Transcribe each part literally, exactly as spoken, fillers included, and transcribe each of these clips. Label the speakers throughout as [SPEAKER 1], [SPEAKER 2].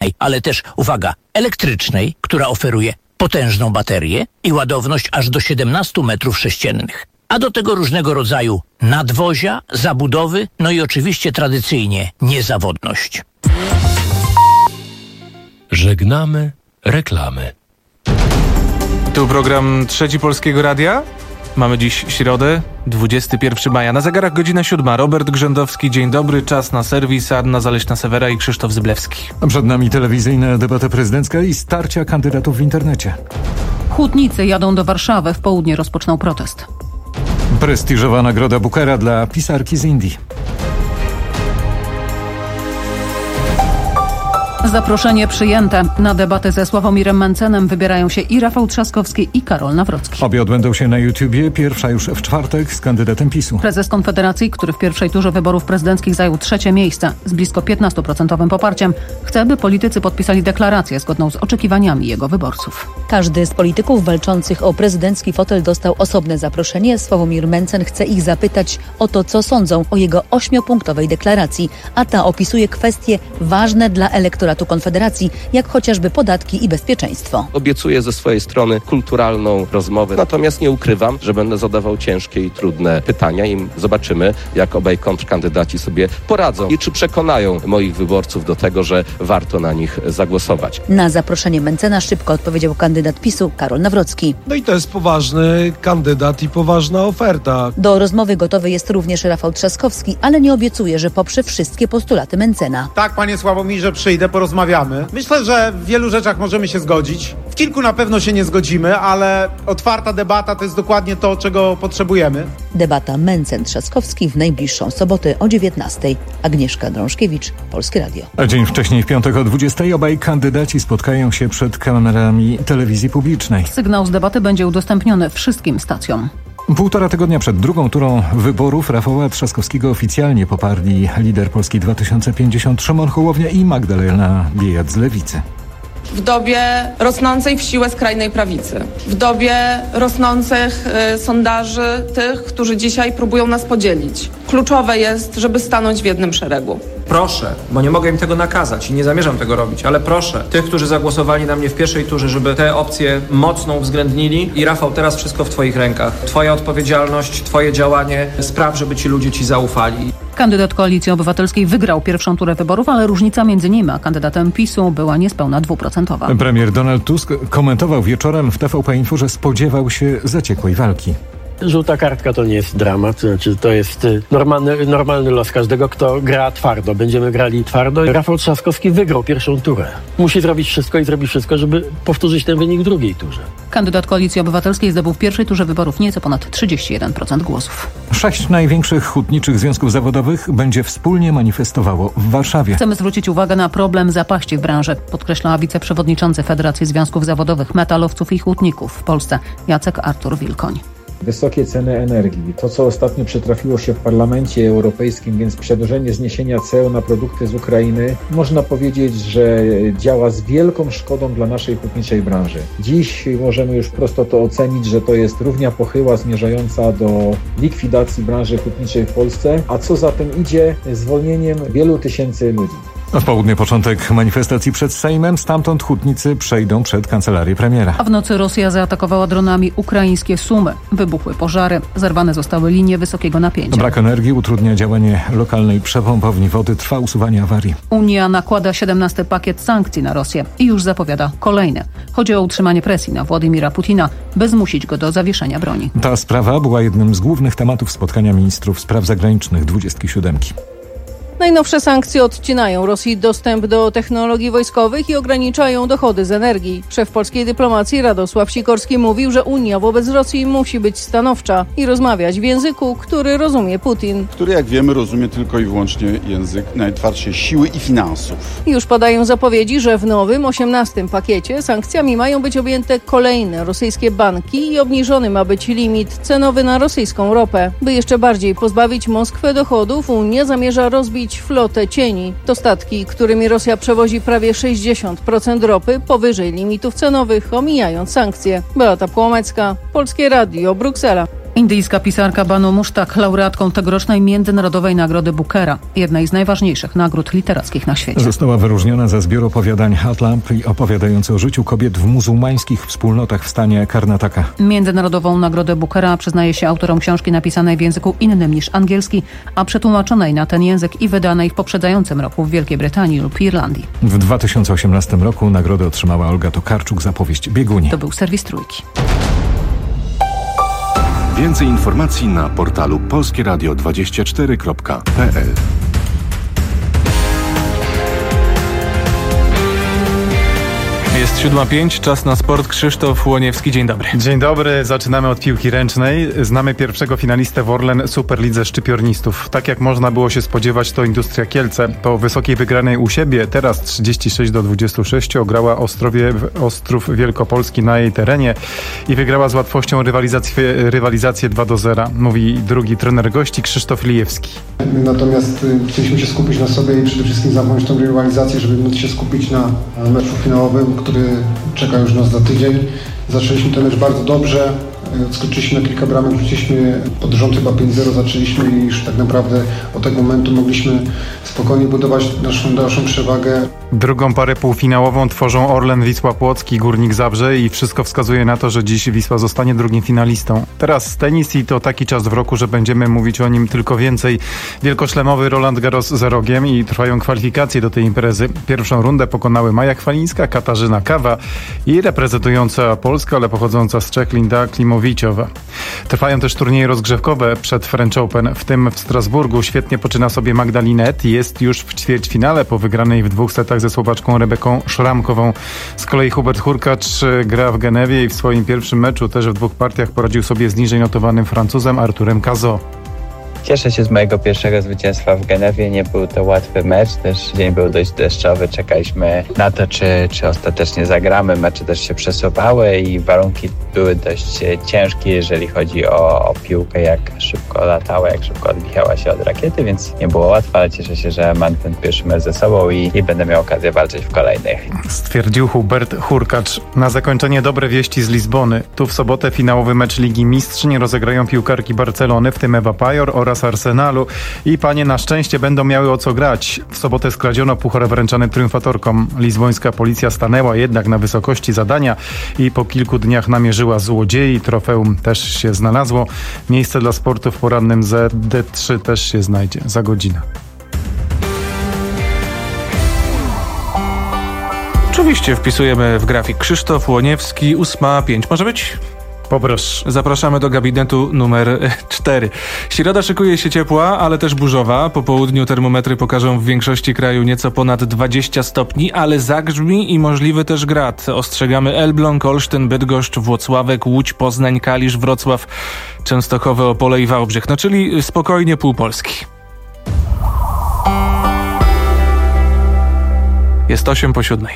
[SPEAKER 1] wodnej, ale też, uwaga, elektrycznej, która oferuje potężną baterię i ładowność aż do siedemnaście metrów sześciennych. A do tego różnego rodzaju nadwozia, zabudowy, no i oczywiście tradycyjnie niezawodność.
[SPEAKER 2] Żegnamy reklamy.
[SPEAKER 3] Tu program Trzeci Polskiego Radia. Mamy dziś środę, dwudziestego pierwszego maja. Na zegarach godzina siódma. Robert Grzędowski, dzień dobry. Czas na serwis. Anna Zaleśna-Sewera i Krzysztof Zyblewski.
[SPEAKER 4] Przed nami telewizyjna debata prezydencka i starcia kandydatów w internecie.
[SPEAKER 5] Hutnicy jadą do Warszawy. W południe rozpoczną protest.
[SPEAKER 4] Prestiżowa nagroda Bookera dla pisarki z Indii.
[SPEAKER 5] Zaproszenie przyjęte. Na debatę ze Sławomirem Mencenem wybierają się i Rafał Trzaskowski, i Karol Nawrocki.
[SPEAKER 4] Obie odbędą się na YouTubie. Pierwsza już w czwartek z kandydatem PiSu.
[SPEAKER 5] Prezes Konfederacji, który w pierwszej turze wyborów prezydenckich zajął trzecie miejsce z blisko piętnaście procent poparciem, chce, by politycy podpisali deklarację zgodną z oczekiwaniami jego wyborców.
[SPEAKER 6] Każdy z polityków walczących o prezydencki fotel dostał osobne zaproszenie. Sławomir Mencen chce ich zapytać o to, co sądzą o jego ośmiopunktowej deklaracji, a ta opisuje kwestie ważne dla elektoratu Konfederacji, jak chociażby podatki i bezpieczeństwo.
[SPEAKER 7] Obiecuję ze swojej strony kulturalną rozmowę, natomiast nie ukrywam, że będę zadawał ciężkie i trudne pytania i zobaczymy, jak obaj kontrkandydaci sobie poradzą i czy przekonają moich wyborców do tego, że warto na nich zagłosować.
[SPEAKER 6] Na zaproszenie Mencena szybko odpowiedział kandydat PiSu Karol Nawrocki.
[SPEAKER 8] No i to jest poważny kandydat i poważna oferta.
[SPEAKER 6] Do rozmowy gotowy jest również Rafał Trzaskowski, ale nie obiecuje, że poprze wszystkie postulaty Mencena.
[SPEAKER 9] Tak, panie Sławomirze, przyjdę, porozmawiamy. Myślę, że w wielu rzeczach możemy się zgodzić. W kilku na pewno się nie zgodzimy, ale otwarta debata to jest dokładnie to, czego potrzebujemy.
[SPEAKER 6] Debata Mencen-Trzaskowski w najbliższą sobotę o dziewiętnastej. Agnieszka Drążkiewicz, Polskie Radio.
[SPEAKER 4] A dzień wcześniej, w piątek o dwudziestej, obaj kandydaci spotkają się przed kamerami telewizji publicznej.
[SPEAKER 5] Sygnał z debaty będzie udostępniony wszystkim stacjom.
[SPEAKER 4] Półtora tygodnia przed drugą turą wyborów Rafała Trzaskowskiego oficjalnie poparli lider Polski dwa tysiące pięćdziesiąt Szymon Hołownia i Magdalena Biejat z Lewicy.
[SPEAKER 10] W dobie rosnącej w siłę skrajnej prawicy, w dobie rosnących y, sondaży tych, którzy dzisiaj próbują nas podzielić, kluczowe jest, żeby stanąć w jednym szeregu.
[SPEAKER 11] Proszę, bo nie mogę im tego nakazać i nie zamierzam tego robić, ale proszę tych, którzy zagłosowali na mnie w pierwszej turze, żeby te opcje mocno uwzględnili. I Rafał, teraz wszystko w twoich rękach. Twoja odpowiedzialność, twoje działanie, spraw, żeby ci ludzie ci zaufali.
[SPEAKER 5] Kandydat Koalicji Obywatelskiej wygrał pierwszą turę wyborów, ale różnica między nim a kandydatem PiSu była niespełna dwuprocentowa.
[SPEAKER 4] Premier Donald Tusk komentował wieczorem w T V P Info, że spodziewał się zaciekłej walki.
[SPEAKER 12] Żółta kartka to nie jest dramat, to znaczy to jest normalny, normalny los każdego, kto gra twardo. Będziemy grali twardo. Rafał Trzaskowski wygrał pierwszą turę. Musi zrobić wszystko i zrobi wszystko, żeby powtórzyć ten wynik w drugiej turze.
[SPEAKER 5] Kandydat Koalicji Obywatelskiej zdobył w pierwszej turze wyborów nieco ponad trzydzieści jeden procent głosów.
[SPEAKER 4] Sześć największych hutniczych związków zawodowych będzie wspólnie manifestowało w Warszawie.
[SPEAKER 5] Chcemy zwrócić uwagę na problem zapaści w branży, podkreśla wiceprzewodniczący Federacji Związków Zawodowych Metalowców i Hutników w Polsce Jacek Artur Wilkoń.
[SPEAKER 13] Wysokie ceny energii, to co ostatnio przytrafiło się w Parlamencie Europejskim, więc przedłużenie zniesienia ceł na produkty z Ukrainy, można powiedzieć, że działa z wielką szkodą dla naszej hutniczej branży. Dziś możemy już prosto to ocenić, że to jest równia pochyła zmierzająca do likwidacji branży hutniczej w Polsce, a co za tym idzie, zwolnieniem wielu tysięcy ludzi.
[SPEAKER 4] W południe początek manifestacji przed Sejmem, stamtąd hutnicy przejdą przed kancelarię premiera.
[SPEAKER 5] A w nocy Rosja zaatakowała dronami ukraińskie Sumy. Wybuchły pożary, zerwane zostały linie wysokiego napięcia.
[SPEAKER 4] Brak energii utrudnia działanie lokalnej przepompowni wody, trwa usuwanie awarii.
[SPEAKER 5] Unia nakłada siedemnasty pakiet sankcji na Rosję i już zapowiada kolejne. Chodzi o utrzymanie presji na Władimira Putina, by zmusić go do zawieszenia broni.
[SPEAKER 4] Ta sprawa była jednym z głównych tematów spotkania ministrów spraw zagranicznych dwudziestki siódemki.
[SPEAKER 14] Najnowsze sankcje odcinają Rosji dostęp do technologii wojskowych i ograniczają dochody z energii. Szef polskiej dyplomacji Radosław Sikorski mówił, że Unia wobec Rosji musi być stanowcza i rozmawiać w języku, który rozumie Putin.
[SPEAKER 15] Który, jak wiemy, rozumie tylko i wyłącznie język najtwardszej siły i finansów.
[SPEAKER 14] Już padają zapowiedzi, że w nowym osiemnastym pakiecie sankcjami mają być objęte kolejne rosyjskie banki i obniżony ma być limit cenowy na rosyjską ropę. By jeszcze bardziej pozbawić Moskwę dochodów, Unia zamierza rozbić flotę cieni. To statki, którymi Rosja przewozi prawie sześćdziesiąt procent ropy powyżej limitów cenowych, omijając sankcje. Beata Płomecka, Polskie Radio, Bruksela.
[SPEAKER 5] Indyjska pisarka Banu Mushtak, laureatką tegorocznej Międzynarodowej Nagrody Bookera, jednej z najważniejszych nagród literackich na świecie.
[SPEAKER 4] Została wyróżniona za zbiór opowiadań Hatlamp i opowiadający o życiu kobiet w muzułmańskich wspólnotach w stanie Karnataka.
[SPEAKER 5] Międzynarodową Nagrodę Bookera przyznaje się autorom książki napisanej w języku innym niż angielski, a przetłumaczonej na ten język i wydanej w poprzedzającym roku w Wielkiej Brytanii lub Irlandii.
[SPEAKER 4] W dwa tysiące osiemnastym roku nagrodę otrzymała Olga Tokarczuk za powieść Biegunie.
[SPEAKER 5] To był serwis Trójki.
[SPEAKER 16] Więcej informacji na portalu polskie radio dwadzieścia cztery kropka p l.
[SPEAKER 3] Jest siódma pięć, czas na sport. Krzysztof Łoniewski, dzień dobry.
[SPEAKER 17] Dzień dobry, zaczynamy od piłki ręcznej. Znamy pierwszego finalistę w Orlen Superlidze Szczypiornistów. Tak jak można było się spodziewać, to Industria Kielce. Po wysokiej wygranej u siebie, teraz trzydzieści sześć do dwudziestu sześciu, ograła Ostrowie, Ostrów Wielkopolski na jej terenie i wygrała z łatwością rywalizację, rywalizację dwa do zera. Mówi drugi trener gości, Krzysztof Lijewski.
[SPEAKER 18] Natomiast chcieliśmy się skupić na sobie i przede wszystkim zamknąć tą rywalizację, żeby móc się skupić na meczu finałowym, który czeka już nas za tydzień. Zaczęliśmy ten mecz bardzo dobrze, odskoczyliśmy na kilka bramek, rzuciliśmy pod rząd chyba pięć zero, zaczęliśmy i już tak naprawdę od tego momentu mogliśmy spokojnie budować naszą dalszą przewagę.
[SPEAKER 17] Drugą parę półfinałową tworzą Orlen Wisła Płock i Górnik Zabrze i wszystko wskazuje na to, że dziś Wisła zostanie drugim finalistą. Teraz tenis i to taki czas w roku, że będziemy mówić o nim tylko więcej. Wielkoszlemowy Roland Garros za rogiem i trwają kwalifikacje do tej imprezy. Pierwszą rundę pokonały Maja Chwalińska, Katarzyna Kawa i reprezentująca Polskę, ale pochodząca z Czech Linda Klimowiciowa. Trwają też turnieje rozgrzewkowe przed French Open, w tym w Strasburgu świetnie poczyna sobie Magdalena Ett i jest już w ćwierćfinale po wygranej w dwóch setach ze Słowaczką Rebeką Szramkową. Z kolei Hubert Hurkacz gra w Genewie i w swoim pierwszym meczu też w dwóch partiach poradził sobie z niżej notowanym Francuzem Arturem Cazaux.
[SPEAKER 19] Cieszę się z mojego pierwszego zwycięstwa w Genewie. Nie był to łatwy mecz, też dzień był dość deszczowy. Czekaliśmy na to, czy, czy ostatecznie zagramy. Mecze też się przesuwały i warunki były dość ciężkie, jeżeli chodzi o, o piłkę, jak szybko latała, jak szybko odbijała się od rakiety, więc nie było łatwo, ale cieszę się, że mam ten pierwszy mecz ze sobą i, i będę miał okazję walczyć w kolejnych.
[SPEAKER 17] Stwierdził Hubert Hurkacz. Na zakończenie dobre wieści z Lizbony. Tu w sobotę finałowy mecz Ligi Mistrzyń rozegrają piłkarki Barcelony, w tym Ewa Pajor oraz Arsenalu i panie na szczęście będą miały o co grać. W sobotę skradziono puchar wręczany triumfatorkom. Lizbońska policja stanęła jednak na wysokości zadania i po kilku dniach namierzyła złodziei. Trofeum też się znalazło. Miejsce dla sportu w porannym Z D trzy też się znajdzie za godzinę.
[SPEAKER 3] Oczywiście wpisujemy w grafik Krzysztof Łoniewski, ósma pięć. Może być?
[SPEAKER 17] Poproszę.
[SPEAKER 3] Zapraszamy do gabinetu numer cztery. Środa szykuje się ciepła, ale też burzowa. Po południu termometry pokażą w większości kraju nieco ponad dwadzieścia stopni, ale zagrzmi i możliwy też grad. Ostrzegamy Elbląg, Olsztyn, Bydgoszcz, Włocławek, Łódź, Poznań, Kalisz, Wrocław, Częstochowe, Opole i Wałbrzych. No czyli spokojnie pół Polski. Jest osiem po siódmej.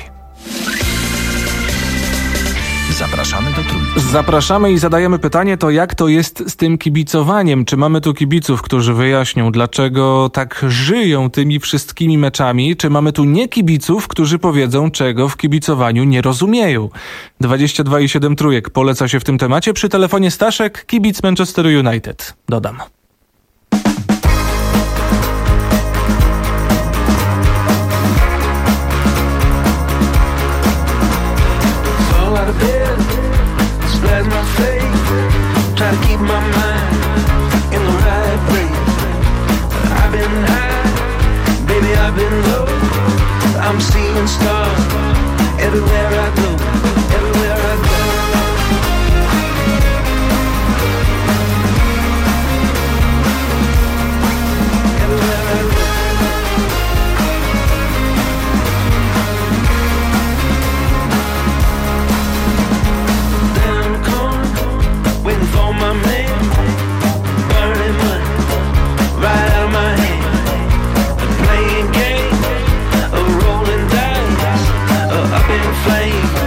[SPEAKER 20] Zapraszamy do Trójki.
[SPEAKER 3] Zapraszamy i zadajemy pytanie, to jak to jest z tym kibicowaniem? Czy mamy tu kibiców, którzy wyjaśnią, dlaczego tak żyją tymi wszystkimi meczami? Czy mamy tu nie kibiców, którzy powiedzą, czego w kibicowaniu nie rozumieją? dwadzieścia dwa i siedem Trójek poleca się w tym temacie. Przy telefonie Staszek, kibic Manchester United. Dodam.
[SPEAKER 21] Try to keep my mind in the right place. I've been high, baby, I've been low. I'm seeing stars everywhere I go, everywhere I go. Everywhere I go. Down the corner, waiting for my man, burning money right out of my hand, playing games, a rolling dice, a up in flames.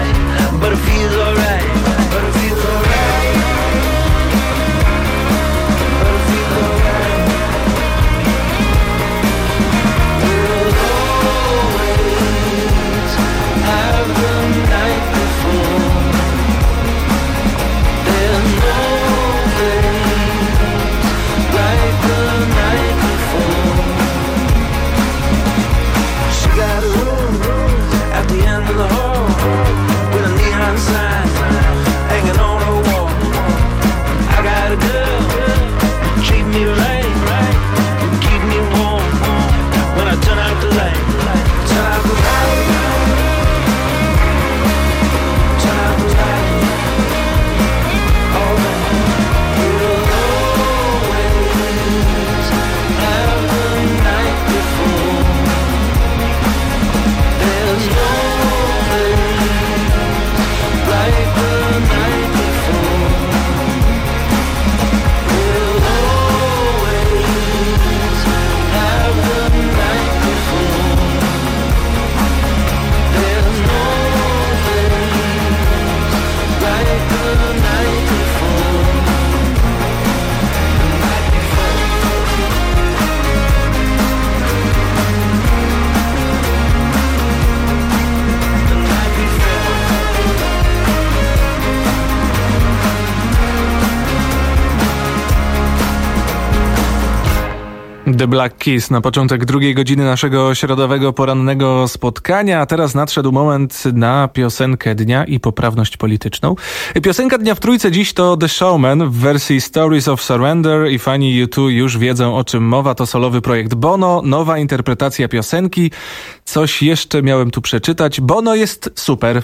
[SPEAKER 3] The Black Keys na początek drugiej godziny naszego środowego porannego spotkania, a teraz nadszedł moment na piosenkę dnia i poprawność polityczną. Piosenka dnia w trójce dziś to The Showman w wersji Stories of Surrender i fani U dwa już wiedzą, o czym mowa. To solowy projekt Bono, nowa interpretacja piosenki. Coś jeszcze miałem tu przeczytać. Bono jest super.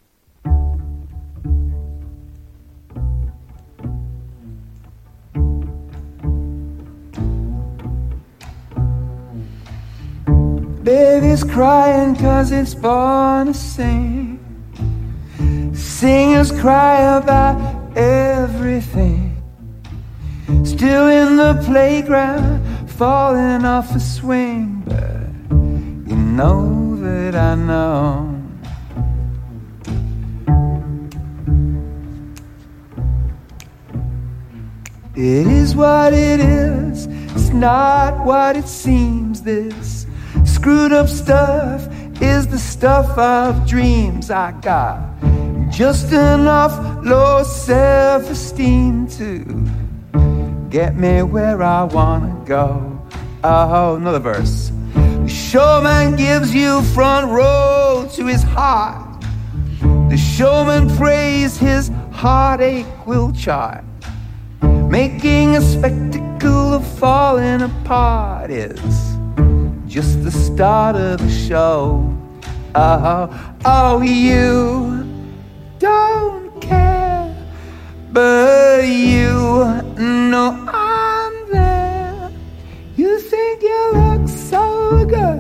[SPEAKER 21] Baby's crying cause it's born to sing. Singers cry about everything. Still in the playground, falling off a swing. But you know that I know. It is what it is, it's not what it seems. This screwed up stuff is the stuff of dreams. I got just enough low self-esteem to get me where I wanna go. Oh, another verse. The showman gives you front row to his heart. The showman prays his heartache will chart. Making a spectacle of falling apart is just the start of the show. Oh, oh, you don't care, but you know I'm there. You think you look so good,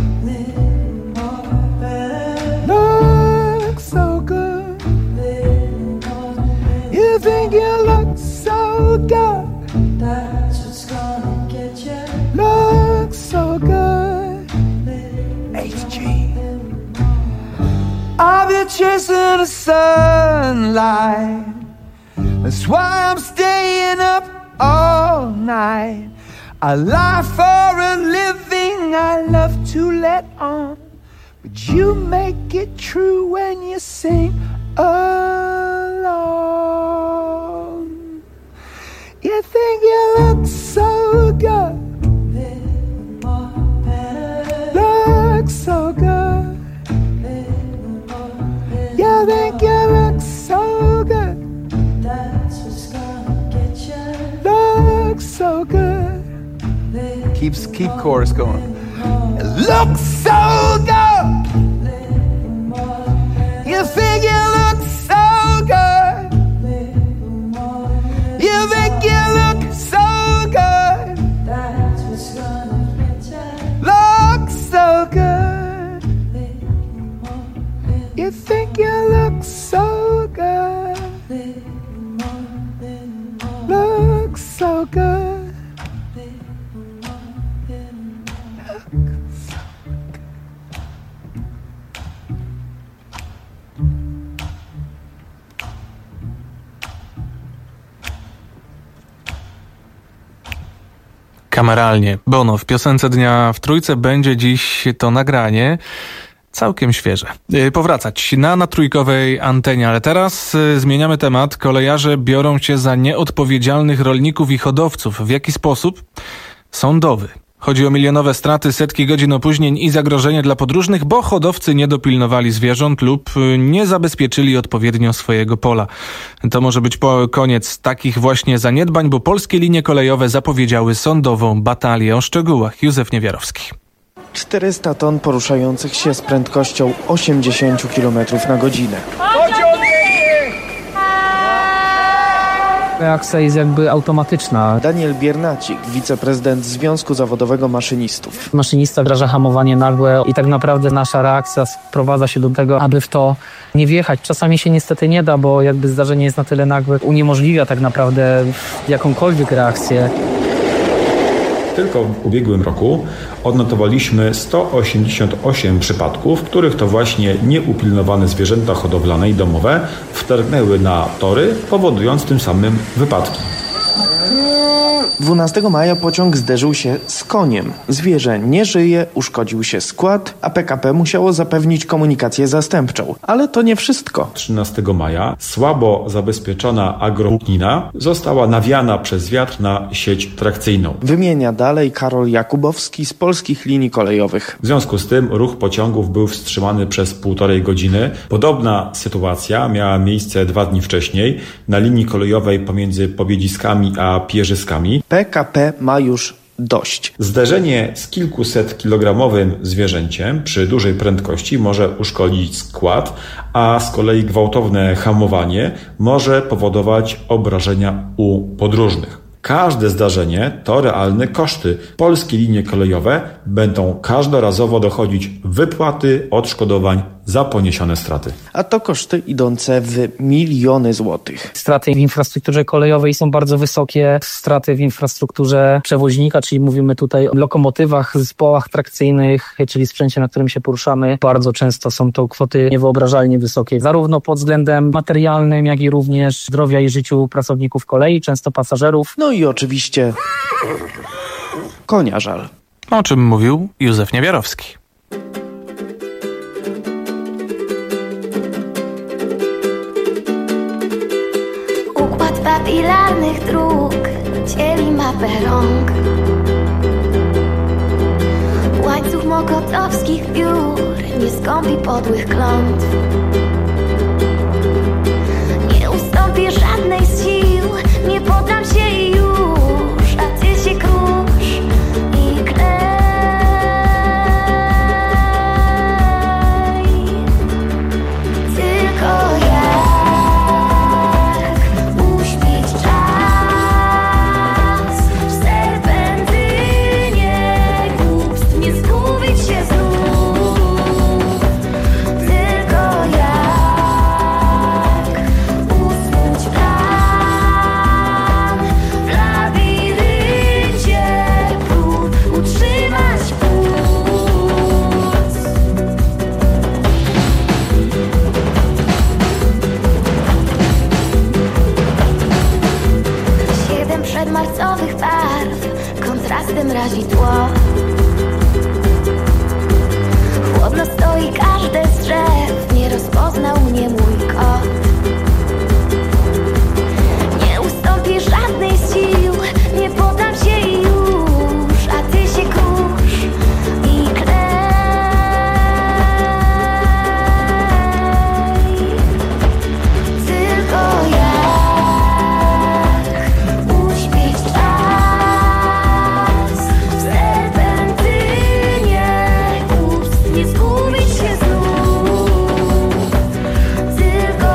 [SPEAKER 21] look so good. You think you look so good, that's what's gonna get you. Look so good. H G. I've been chasing the sunlight. That's why I'm staying up all night. I lie for a living, I love to let on. But you make it true when you sing along. You think you look so good, look so good. You think you look so good, that's what's gonna get you. Look so good. Keeps keep chorus going. Look so good. You think you look so good. You think you look so good. That's what's gonna get you. Look so good. You think you look so good. Look so good.
[SPEAKER 3] Kameralnie. Bono w piosence dnia w trójce będzie dziś to nagranie całkiem świeże. Powracać na, na trójkowej antenie, ale teraz y, zmieniamy temat. Kolejarze biorą się za nieodpowiedzialnych rolników i hodowców. W jaki sposób? Sądowy. Chodzi o milionowe straty, setki godzin opóźnień i zagrożenie dla podróżnych, bo hodowcy nie dopilnowali zwierząt lub nie zabezpieczyli odpowiednio swojego pola. To może być po koniec takich właśnie zaniedbań, bo polskie linie kolejowe zapowiedziały sądową batalię. O szczegółach Józef Niewiarowski.
[SPEAKER 1] czterysta ton poruszających się z prędkością osiemdziesiąt kilometrów na godzinę.
[SPEAKER 22] Reakcja jest jakby automatyczna.
[SPEAKER 1] Daniel Biernacik, wiceprezydent Związku Zawodowego Maszynistów.
[SPEAKER 22] Maszynista wdraża hamowanie nagłe i tak naprawdę nasza reakcja sprowadza się do tego, aby w to nie wjechać. Czasami się niestety nie da, bo jakby zdarzenie jest na tyle nagłe, uniemożliwia tak naprawdę jakąkolwiek reakcję.
[SPEAKER 23] Tylko w ubiegłym roku odnotowaliśmy sto osiemdziesiąt osiem przypadków, w których to właśnie nieupilnowane zwierzęta hodowlane i domowe wtargnęły na tory, powodując tym samym wypadki.
[SPEAKER 1] dwunastego maja pociąg zderzył się z koniem. Zwierzę nie żyje, uszkodził się skład, a P K P musiało zapewnić komunikację zastępczą. Ale to nie wszystko.
[SPEAKER 23] trzynastego maja słabo zabezpieczona agrowłóknina została nawiana przez wiatr na sieć trakcyjną.
[SPEAKER 1] Wymienia dalej Karol Jakubowski z Polskich Linii Kolejowych.
[SPEAKER 23] W związku z tym ruch pociągów był wstrzymany przez półtorej godziny. Podobna sytuacja miała miejsce dwa dni wcześniej na linii kolejowej pomiędzy Pobiedziskami a Pierzyskami.
[SPEAKER 1] P K P ma już dość.
[SPEAKER 23] Zderzenie z kilkusetkilogramowym zwierzęciem przy dużej prędkości może uszkodzić skład, a z kolei gwałtowne hamowanie może powodować obrażenia u podróżnych. Każde zdarzenie to realne koszty. Polskie linie kolejowe będą każdorazowo dochodzić wypłaty odszkodowań za poniesione straty.
[SPEAKER 1] A to koszty idące w miliony złotych.
[SPEAKER 22] Straty w infrastrukturze kolejowej są bardzo wysokie. Straty w infrastrukturze przewoźnika, czyli mówimy tutaj o lokomotywach, zespołach trakcyjnych, czyli sprzęcie, na którym się poruszamy. Bardzo często są to kwoty niewyobrażalnie wysokie, zarówno pod względem materialnym, jak i również zdrowia i życiu pracowników kolei, często pasażerów.
[SPEAKER 1] No i oczywiście konia żal.
[SPEAKER 3] O czym mówił Józef Niewiarowski.
[SPEAKER 2] Układ papilarnych dróg dzieli mapę rąk. Łańcuch mokotowskich biur nie skąpi podłych klątw. Nie ustąpię żadnej z sił, nie poddam się i już, a ty się krusz i klej. Tylko jak uśpić czas w serpentynie głupstw, nie zgubić się znów. Tylko jak usunąć plan w labiryncie prób, utrzymać puls. Siedem przedmarcowych barw kontrastem razi tło. Chłodno stoi każde z drzew, nie rozpoznał mnie mój kot. Nie ustąpię żadnej z sił, nie poddam się i już, a ty się kurz i klej. Tylko jak uśpić czas w serpentynie głupstw, nie zgubić się znów. Tylko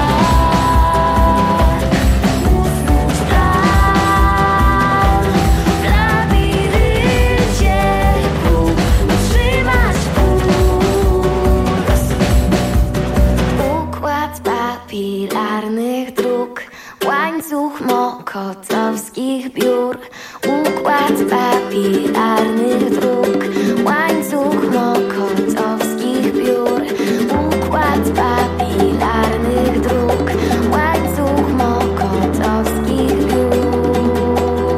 [SPEAKER 2] jak usunąć plan w labiryncie prób, utrzymać puls. Układ papilarnych dróg, łańcuch mokotowskich biur. Układ papilarnych dróg, łańcuch mokotowskich biur. Układ papilarnych dróg, łańcuch mokotowskich biur.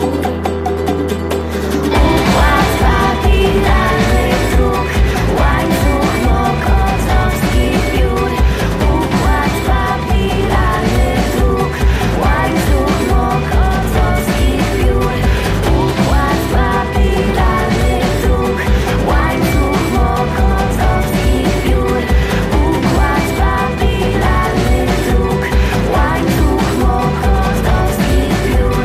[SPEAKER 2] Układ papilarnych dróg, łańcuch mokotowskich biur. Układ papilarnych dróg, łańcuch mokotowskich biur. Układ papilarnych dróg, łańcuch mokotowskich biur. Układ papilarnych dróg, łańcuch mokotowskich biur.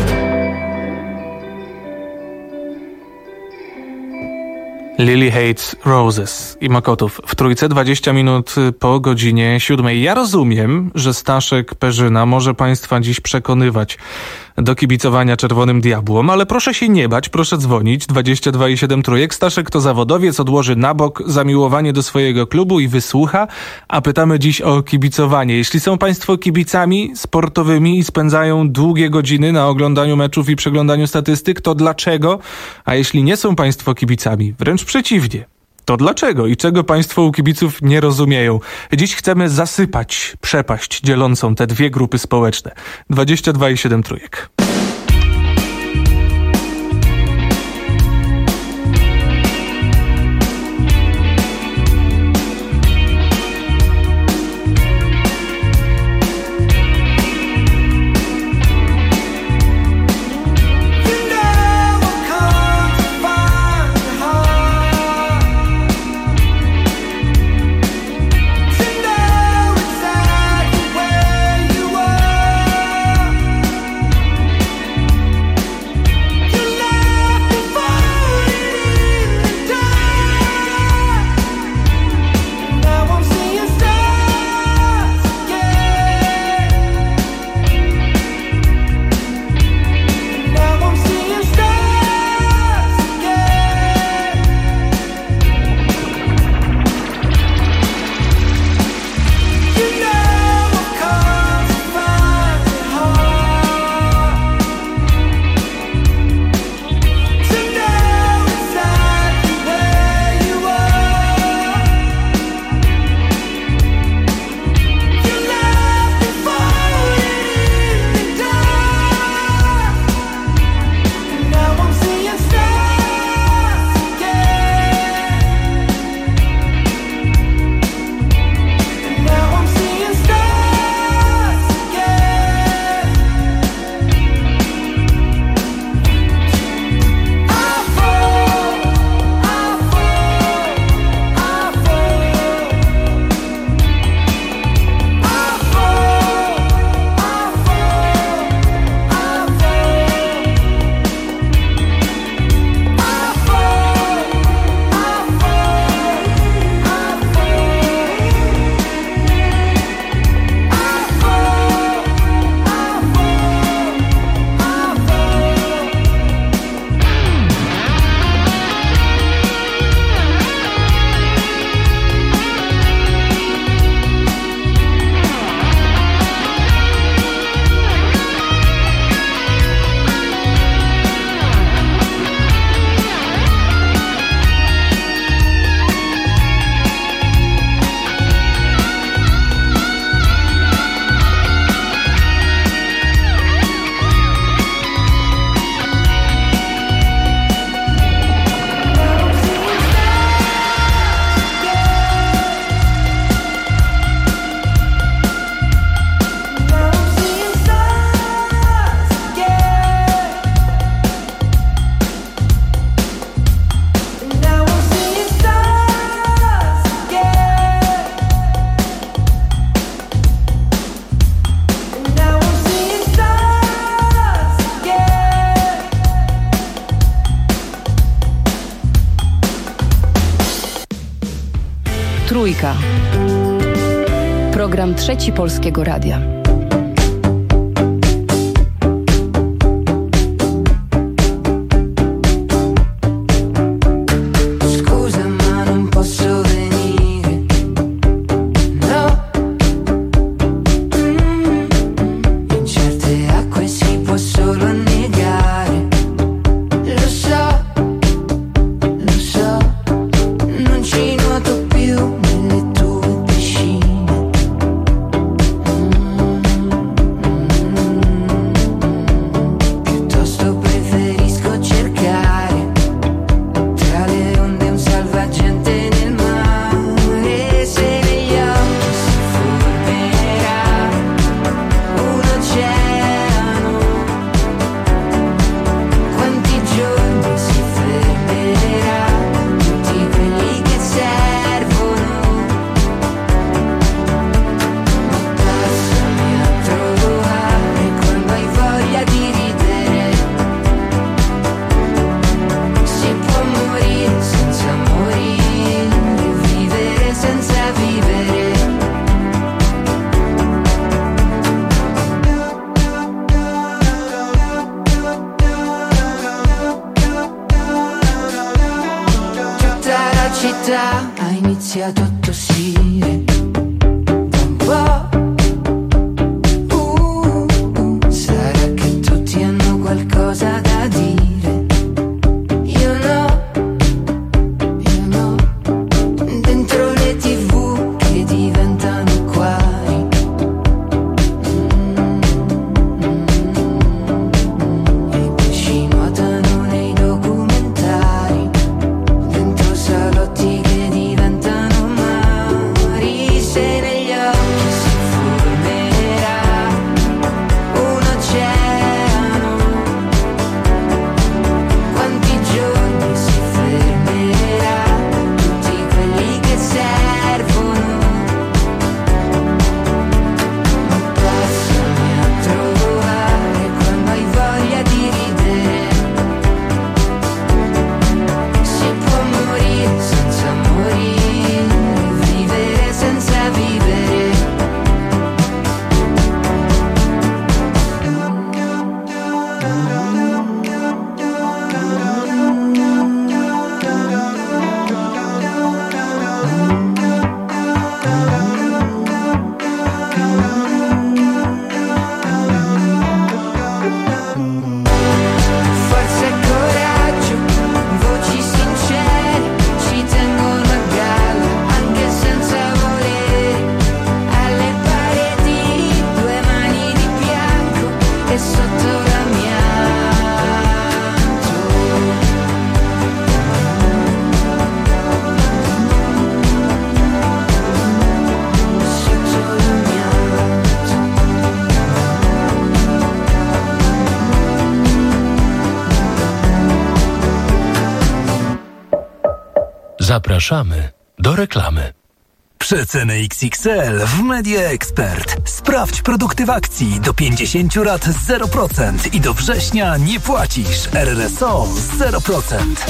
[SPEAKER 3] Lily Hates Roses i Mokotów w Trójce, dwadzieścia minut po godzinie siódmej. Ja rozumiem, że Staszek Perzyna może państwa dziś przekonywać do kibicowania Czerwonym Diabłom, ale proszę się nie bać, proszę dzwonić. dwadzieścia dwa i siedem Trójek. Staszek to zawodowiec, odłoży na bok zamiłowanie do swojego klubu i wysłucha, a pytamy dziś o kibicowanie. Jeśli są państwo kibicami sportowymi i spędzają długie godziny na oglądaniu meczów i przeglądaniu statystyk, to dlaczego? A jeśli nie są państwo kibicami, wręcz przeciwnie, to dlaczego i czego państwo u kibiców nie rozumieją? Dziś chcemy zasypać przepaść dzielącą te dwie grupy społeczne. dwadzieścia dwa i siedem Trójek.
[SPEAKER 7] Trójka. Program Trzeci Polskiego Radia.
[SPEAKER 8] Zapraszamy do reklamy. Przeceny X X L w Media Expert. Sprawdź produkty w akcji do pięćdziesiąt lat zero procent i do września nie płacisz. R R S O zero procent.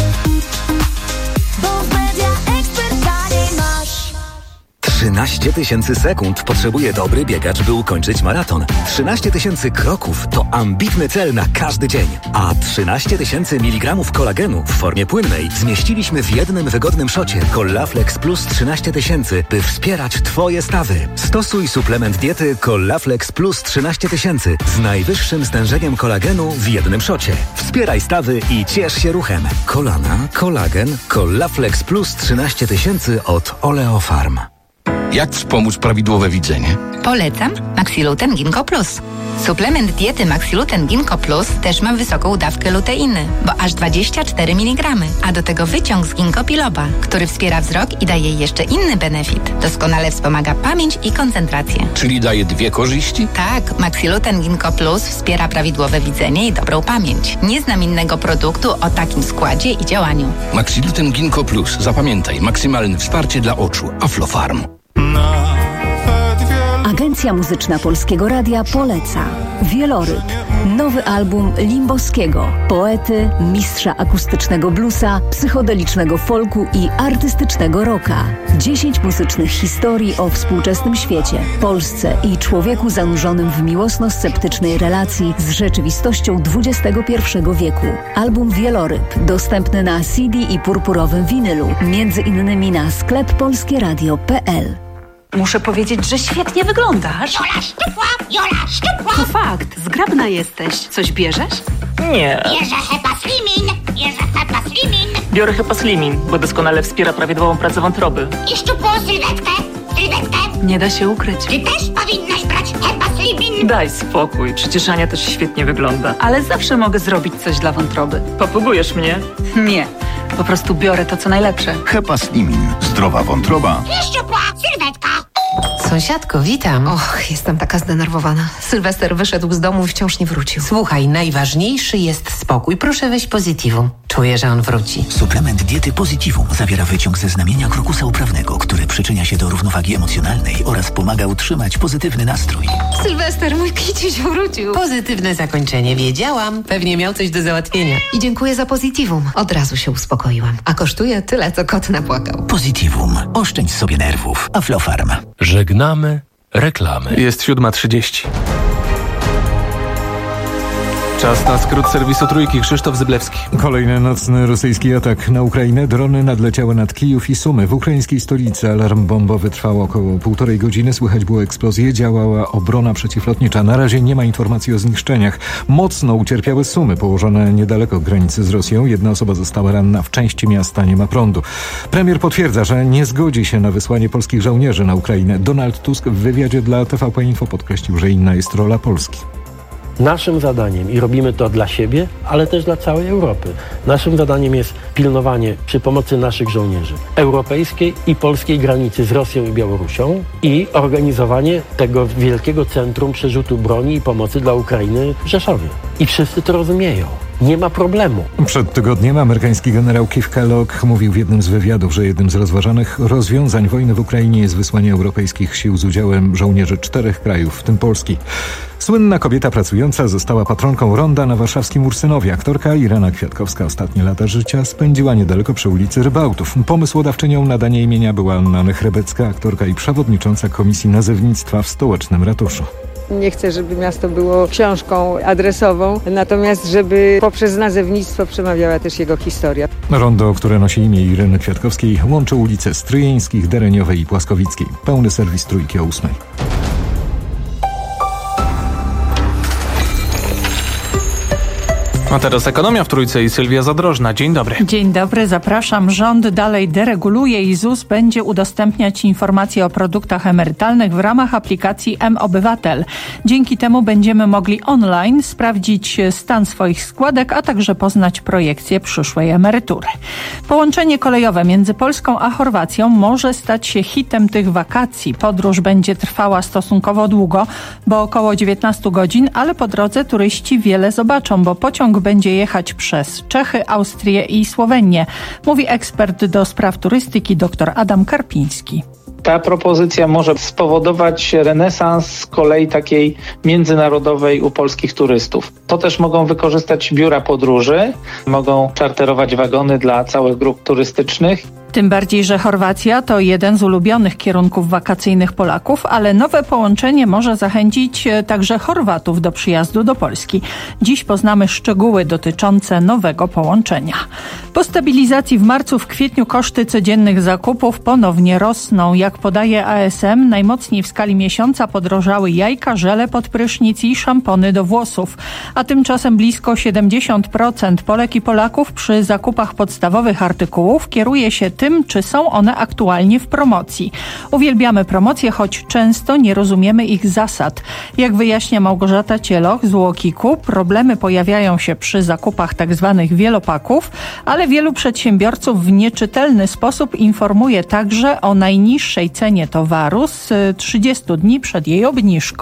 [SPEAKER 2] Bo w Media Expert taniej masz.
[SPEAKER 9] trzynaście tysięcy sekund potrzebuje dobry biegacz, by ukończyć maraton. trzynaście tysięcy kroków to ambitny cel na każdy dzień. A trzynaście tysięcy miligramów kolagenu w formie płynnej zmieściliśmy w jednym wygodnym szocie Collaflex Plus trzynaście tysięcy, by wspierać Twoje stawy. Stosuj suplement diety Collaflex Plus trzynaście tysięcy z najwyższym stężeniem kolagenu w jednym szocie. Wspieraj stawy i ciesz się ruchem. Kolana, kolagen, Collaflex Plus trzynaście tysięcy od Oleofarm.
[SPEAKER 20] Jak wspomóc prawidłowe widzenie?
[SPEAKER 24] Polecam Maxiluten Ginkgo Plus. Suplement diety Maxiluten Ginkgo Plus też ma wysoką dawkę luteiny, bo aż dwadzieścia cztery miligramy, a do tego wyciąg z ginkgo biloba, który wspiera wzrok i daje jeszcze inny benefit. Doskonale wspomaga pamięć i koncentrację.
[SPEAKER 20] Czyli daje dwie korzyści?
[SPEAKER 24] Tak, Maxiluten Ginkgo Plus wspiera prawidłowe widzenie i dobrą pamięć. Nie znam innego produktu o takim składzie i działaniu.
[SPEAKER 20] Maxiluten Ginkgo Plus. Zapamiętaj, maksymalne wsparcie dla oczu. Aflofarm.
[SPEAKER 25] Agencja Muzyczna Polskiego Radia poleca.
[SPEAKER 6] Wieloryb. Nowy album Limbowskiego, poety, mistrza akustycznego bluesa, psychodelicznego folku i artystycznego rocka. Dziesięć muzycznych historii o współczesnym świecie, Polsce i człowieku zanurzonym w miłosno-sceptycznej relacji z rzeczywistością dwudziestego pierwszego wieku. Album Wieloryb dostępny na C D i purpurowym winylu, między innymi na sklep polskie radio kropka p l.
[SPEAKER 10] Muszę powiedzieć, że świetnie wyglądasz.
[SPEAKER 11] Jola szczupła, Jola szczupła.
[SPEAKER 10] To fakt, zgrabna jesteś. Coś bierzesz?
[SPEAKER 11] Nie. Bierze Hepa Slimin, bierze Hepa Slimin.
[SPEAKER 10] Biorę Hepa Slimin, bo doskonale wspiera prawidłową pracę wątroby.
[SPEAKER 11] I szczupłą sylwetkę, sylwetkę.
[SPEAKER 10] Nie da się ukryć.
[SPEAKER 11] Ty też powinnaś brać Hepa Slimin.
[SPEAKER 10] Daj spokój, przecież Ania też świetnie wygląda. Ale zawsze mogę zrobić coś dla wątroby. Popugujesz mnie? Nie, po prostu biorę to, co najlepsze.
[SPEAKER 12] Hepa Slimin. Zdrowa wątroba.
[SPEAKER 11] I szczupła sylwetka.
[SPEAKER 25] Sąsiadko, witam. Och, jestem taka zdenerwowana. Sylwester wyszedł z domu i wciąż nie wrócił. Słuchaj, najważniejszy jest spokój. Proszę weź Positivum. Czuję, że on wróci.
[SPEAKER 26] Suplement diety Positivum zawiera wyciąg ze znamienia krokusa uprawnego, który przyczynia się do równowagi emocjonalnej oraz pomaga utrzymać pozytywny nastrój.
[SPEAKER 25] Sylwester, mój kiciuś wrócił. Pozytywne zakończenie, wiedziałam. Pewnie miał coś do załatwienia. I dziękuję za Positivum. Od razu się uspokoiłam. A kosztuje tyle, co kot napłakał.
[SPEAKER 26] Positivum. Oszczędź sobie nerwów. Aflofarm.
[SPEAKER 20] Żegnamy reklamy.
[SPEAKER 3] Jest siódma trzydzieści. Czas na skrót serwisu Trójki. Krzysztof Zyblewski.
[SPEAKER 4] Kolejny nocny rosyjski atak na Ukrainę. Drony nadleciały nad Kijów i Sumy. W ukraińskiej stolicy alarm bombowy trwał około półtorej godziny. Słychać było eksplozje. Działała obrona przeciwlotnicza. Na razie nie ma informacji o zniszczeniach. Mocno ucierpiały Sumy, położone niedaleko granicy z Rosją. Jedna osoba została ranna. W części miasta nie ma prądu. Premier potwierdza, że nie zgodzi się na wysłanie polskich żołnierzy na Ukrainę. Donald Tusk w wywiadzie dla T V P Info podkreślił, że inna jest rola Polski.
[SPEAKER 27] Naszym zadaniem, i robimy to dla siebie, ale też dla całej Europy, naszym zadaniem jest pilnowanie przy pomocy naszych żołnierzy europejskiej i polskiej granicy z Rosją i Białorusią i organizowanie tego wielkiego centrum przerzutu broni i pomocy dla Ukrainy w Rzeszowie. I wszyscy to rozumieją. Nie ma problemu.
[SPEAKER 4] Przed tygodniem amerykański generał Keith Kellogg mówił w jednym z wywiadów, że jednym z rozważanych rozwiązań wojny w Ukrainie jest wysłanie europejskich sił z udziałem żołnierzy czterech krajów, w tym Polski. Słynna kobieta pracująca została patronką ronda na warszawskim Ursynowie. Aktorka Irena Kwiatkowska ostatnie lata życia spędziła niedaleko przy ulicy Rybałtów. Pomysłodawczynią nadania imienia była Anna Nechrebecka, aktorka i przewodnicząca Komisji Nazewnictwa w stołecznym ratuszu.
[SPEAKER 28] Nie chcę, żeby miasto było książką adresową, natomiast żeby poprzez nazewnictwo przemawiała też jego historia.
[SPEAKER 4] Rondo, które nosi imię Ireny Kwiatkowskiej, łączy ulice Stryjeńskich, Dereniowej i Płaskowickiej. Pełny serwis Trójki o ósmej.
[SPEAKER 3] A teraz ekonomia w Trójce i Sylwia Zadrożna. Dzień dobry.
[SPEAKER 29] Dzień dobry, zapraszam. Rząd dalej dereguluje i Z U S będzie udostępniać informacje o produktach emerytalnych w ramach aplikacji M-Obywatel. Dzięki temu będziemy mogli online sprawdzić stan swoich składek, a także poznać projekcję przyszłej emerytury. Połączenie kolejowe między Polską a Chorwacją może stać się hitem tych wakacji. Podróż będzie trwała stosunkowo długo, bo około dziewiętnaście godzin, ale po drodze turyści wiele zobaczą, bo pociąg będzie jechać przez Czechy, Austrię i Słowenię, mówi ekspert do spraw turystyki dr Adam Karpiński.
[SPEAKER 30] Ta propozycja może spowodować renesans kolei takiej międzynarodowej u polskich turystów. To też mogą wykorzystać biura podróży, mogą czarterować wagony dla całych grup turystycznych.
[SPEAKER 29] Tym bardziej, że Chorwacja to jeden z ulubionych kierunków wakacyjnych Polaków, ale nowe połączenie może zachęcić także Chorwatów do przyjazdu do Polski. Dziś poznamy szczegóły dotyczące nowego połączenia. Po stabilizacji w marcu, w kwietniu koszty codziennych zakupów ponownie rosną. Jak podaje A S M, najmocniej w skali miesiąca podrożały jajka, żele pod prysznic i szampony do włosów. A tymczasem blisko siedemdziesiąt procent Polek i Polaków przy zakupach podstawowych artykułów kieruje się tym, czy są one aktualnie w promocji. Uwielbiamy promocje, choć często nie rozumiemy ich zasad. Jak wyjaśnia Małgorzata Cieloch z Łokiku, problemy pojawiają się przy zakupach tzw. wielopaków, ale wielu przedsiębiorców w nieczytelny sposób informuje także o najniższej cenie towaru z trzydziestu dni przed jej obniżką.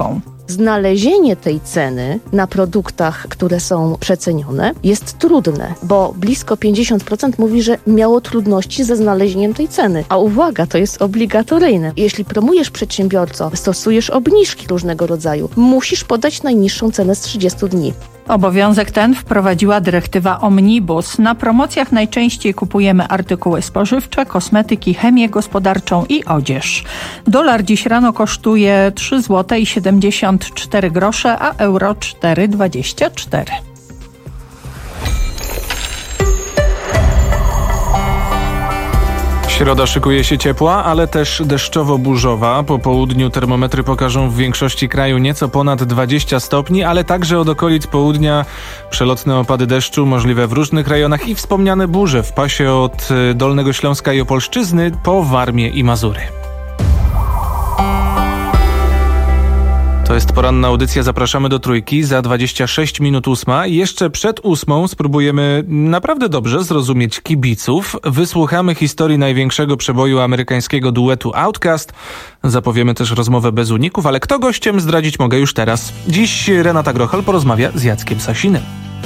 [SPEAKER 5] znalezienie tej ceny na produktach, które są przecenione, jest trudne, bo blisko pięćdziesiąt procent mówi, że miało trudności ze znalezieniem tej ceny. A uwaga, to jest obligatoryjne. Jeśli promujesz przedsiębiorcą, stosujesz obniżki różnego rodzaju, musisz podać najniższą cenę z trzydziestu dni.
[SPEAKER 29] Obowiązek ten wprowadziła dyrektywa Omnibus. Na promocjach najczęściej kupujemy artykuły spożywcze, kosmetyki, chemię gospodarczą i odzież. Dolar dziś rano kosztuje trzy złote siedemdziesiąt cztery grosze, a euro cztery dwadzieścia cztery.
[SPEAKER 3] Środa szykuje się ciepła, ale też deszczowo-burzowa. Po południu termometry pokażą w większości kraju nieco ponad dwadzieścia stopni, ale także od okolic południa przelotne opady deszczu możliwe w różnych rejonach i wspomniane burze w pasie od Dolnego Śląska i Opolszczyzny po Warmię i Mazury. To jest poranna audycja, zapraszamy do Trójki za dwadzieścia sześć minut ósma i jeszcze przed ósmą spróbujemy naprawdę dobrze zrozumieć kibiców. Wysłuchamy historii największego przeboju amerykańskiego duetu Outkast. Zapowiemy też rozmowę bez uników, ale kto gościem zdradzić mogę już teraz. Dziś Renata Grochal porozmawia z Jackiem Sasinem.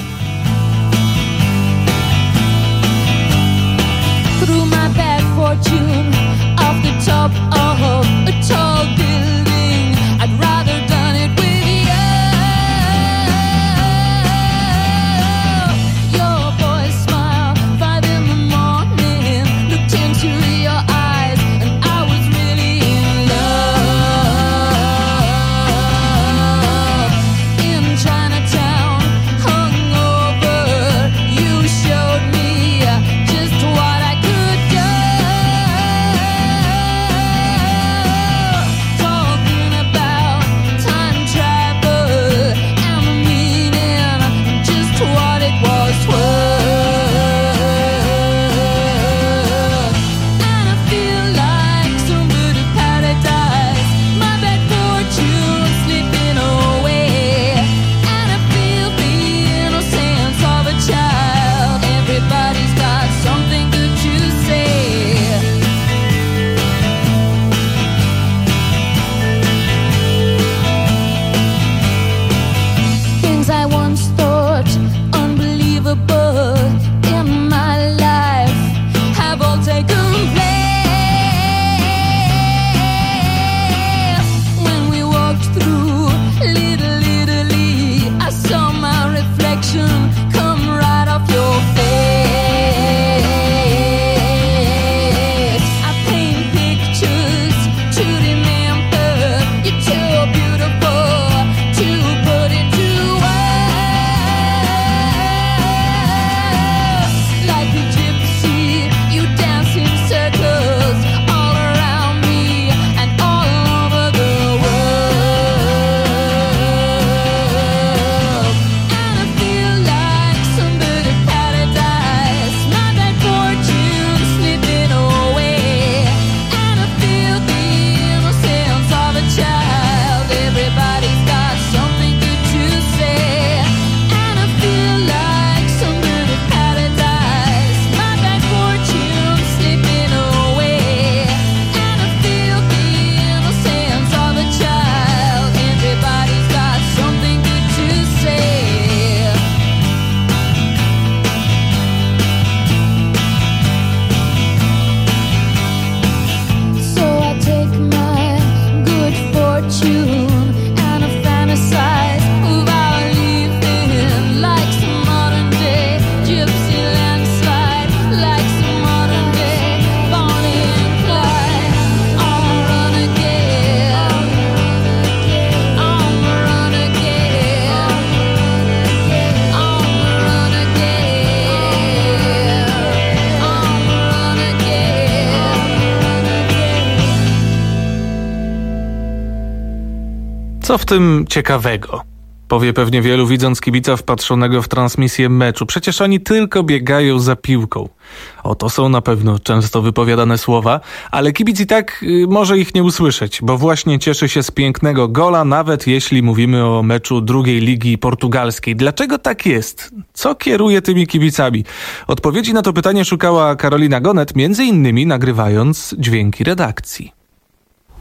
[SPEAKER 3] Co w tym ciekawego? Powie pewnie wielu, widząc kibica wpatrzonego w transmisję meczu. Przecież oni tylko biegają za piłką. Oto są na pewno często wypowiadane słowa, ale kibic i tak y, może ich nie usłyszeć, bo właśnie cieszy się z pięknego gola, nawet jeśli mówimy o meczu drugiej ligi portugalskiej. Dlaczego tak jest? Co kieruje tymi kibicami? Odpowiedzi na to pytanie szukała Karolina Gonet, między innymi nagrywając dźwięki redakcji.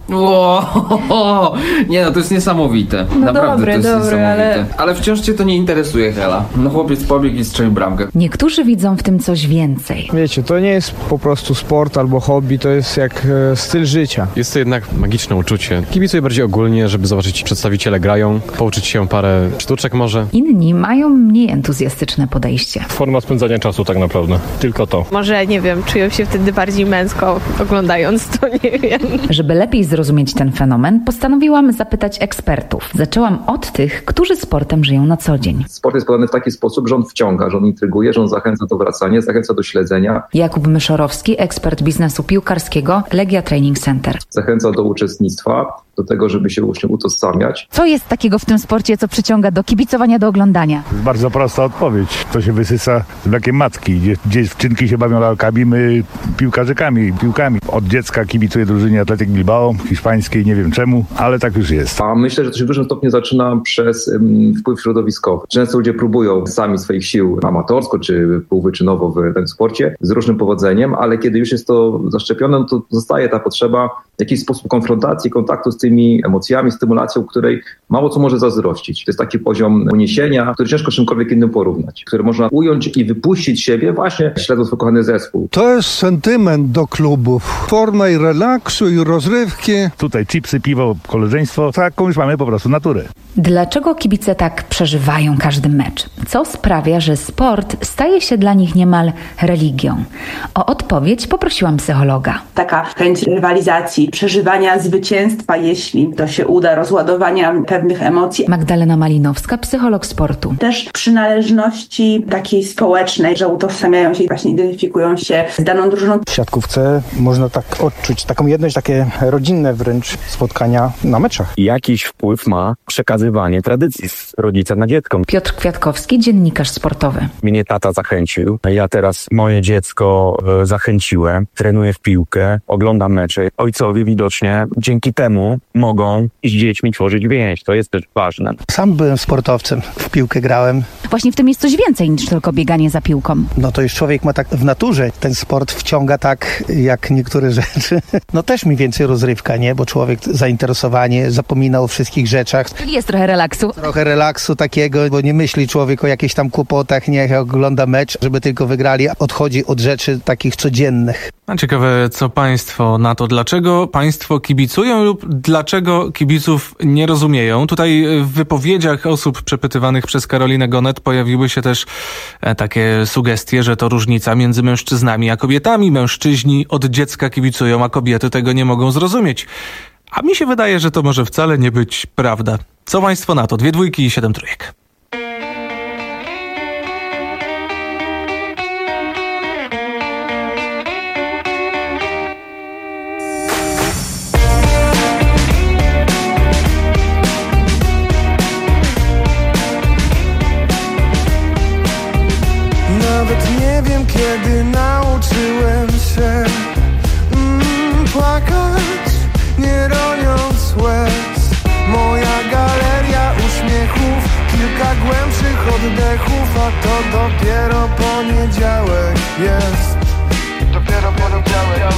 [SPEAKER 13] Wow, nie no, to jest niesamowite.
[SPEAKER 14] No
[SPEAKER 13] Naprawdę
[SPEAKER 14] dobre,
[SPEAKER 13] to jest
[SPEAKER 14] dobre,
[SPEAKER 13] niesamowite.
[SPEAKER 14] ale...
[SPEAKER 13] ale wciąż cię to nie interesuje, Hela. No chłopiec pobiegł i strzelił bramkę.
[SPEAKER 6] Niektórzy widzą w tym coś więcej.
[SPEAKER 15] Wiecie, to nie jest po prostu sport albo hobby, to jest jak e, styl życia.
[SPEAKER 16] Jest to jednak magiczne uczucie. Kibicuję bardziej ogólnie, żeby zobaczyć przedstawiciele grają, pouczyć się parę sztuczek może.
[SPEAKER 6] Inni mają mniej entuzjastyczne podejście.
[SPEAKER 16] Forma spędzania czasu tak naprawdę. Tylko to.
[SPEAKER 14] Może, nie wiem, czuję się wtedy bardziej męsko oglądając to, nie wiem.
[SPEAKER 6] Żeby lepiej zrozumieć ten fenomen, postanowiłam zapytać ekspertów. Zaczęłam od tych, którzy sportem żyją na co dzień.
[SPEAKER 17] Sport jest podany w taki sposób, że on wciąga, że on intryguje, że on zachęca do wracania, zachęca do śledzenia.
[SPEAKER 6] Jakub Myszorowski, ekspert biznesu piłkarskiego, Legia Training Center.
[SPEAKER 17] Zachęca do uczestnictwa, do tego, żeby się uczniom utożsamiać.
[SPEAKER 6] Co jest takiego w tym sporcie, co przyciąga do kibicowania, do oglądania?
[SPEAKER 18] Bardzo prosta odpowiedź. To się wysysa z mlekiem matki. Gdzie dziewczynki się bawią lalkami, my piłkarzykami, piłkami. Od dziecka kibicuję drużynie Athletic Bilbao, hiszpańskiej, nie wiem czemu, ale tak już jest.
[SPEAKER 17] A myślę, że to się w dużym stopniu zaczyna przez um, wpływ środowiskowy. Często ludzie próbują sami swoich sił amatorsko, czy półwyczynowo w tym sporcie z różnym powodzeniem, ale kiedy już jest to zaszczepione, no to zostaje ta potrzeba w jakiś sposób konfrontacji, kontaktu z tymi emocjami, stymulacją, której mało co może zazdrościć. To jest taki poziom uniesienia, który ciężko z czymkolwiek innym porównać, który można ująć i wypuścić siebie właśnie śledząc swój kochany zespół.
[SPEAKER 19] To jest sentyment do klubów. Forma i relaksu, i rozrywki.
[SPEAKER 18] Tutaj chipsy, piwo, koleżeństwo, taką już mamy po prostu naturę.
[SPEAKER 6] Dlaczego kibice tak przeżywają każdy mecz? Co sprawia, że sport staje się dla nich niemal religią? O odpowiedź poprosiłam psychologa.
[SPEAKER 21] Taka chęć rywalizacji, przeżywania zwycięstwa, jeśli to się uda, rozładowania pewnych emocji.
[SPEAKER 6] Magdalena Malinowska, psycholog sportu.
[SPEAKER 21] Też przynależności takiej społecznej, że utożsamiają się i właśnie identyfikują się z daną drużyną.
[SPEAKER 15] W siatkówce można tak odczuć taką jedność, takie rodzinne wręcz spotkania na meczach.
[SPEAKER 22] Jakiś wpływ ma przekazywanie tradycji z rodzica na dziecko.
[SPEAKER 6] Piotr Kwiatkowski, dziennikarz sportowy.
[SPEAKER 22] Mnie tata zachęcił. Ja teraz moje dziecko e, zachęciłem. Trenuję w piłkę, oglądam mecze. Ojcowie widocznie dzięki temu mogą z dziećmi tworzyć więź. To jest też ważne.
[SPEAKER 15] Sam byłem sportowcem, w piłkę grałem.
[SPEAKER 6] Właśnie w tym jest coś więcej niż tylko bieganie za piłką.
[SPEAKER 15] No to już człowiek ma tak w naturze. Ten sport wciąga tak, jak niektóre rzeczy. No też mi więcej rozrywka, nie? Bo człowiek zainteresowanie, zapomina o wszystkich rzeczach.
[SPEAKER 6] Czyli jest trochę relaksu.
[SPEAKER 15] Trochę relaksu takiego, bo nie myśli człowiek o jakichś tam kłopotach, nie jak ogląda mecz, żeby tylko wygrali. Odchodzi od rzeczy takich codziennych.
[SPEAKER 3] A ciekawe, co państwo na to, dlaczego państwo kibicują lub dlaczego kibiców nie rozumieją. Tutaj w wypowiedziach osób przepytywanych przez Karolinę Gonet pojawiły się też takie sugestie, że to różnica między mężczyznami a kobietami. Mężczyźni od dziecka kibicują, a kobiety tego nie mogą zrozumieć. A mi się wydaje, że to może wcale nie być prawda. Co państwo na to? Dwie dwójki i siedem trójek.
[SPEAKER 23] Nawet nie wiem, kiedy nauczyłem się mm, płakać, nie roniąc łez. Moja galeria uśmiechów, kilka głębszych oddechów, a to dopiero poniedziałek jest. Dopiero poniedziałek.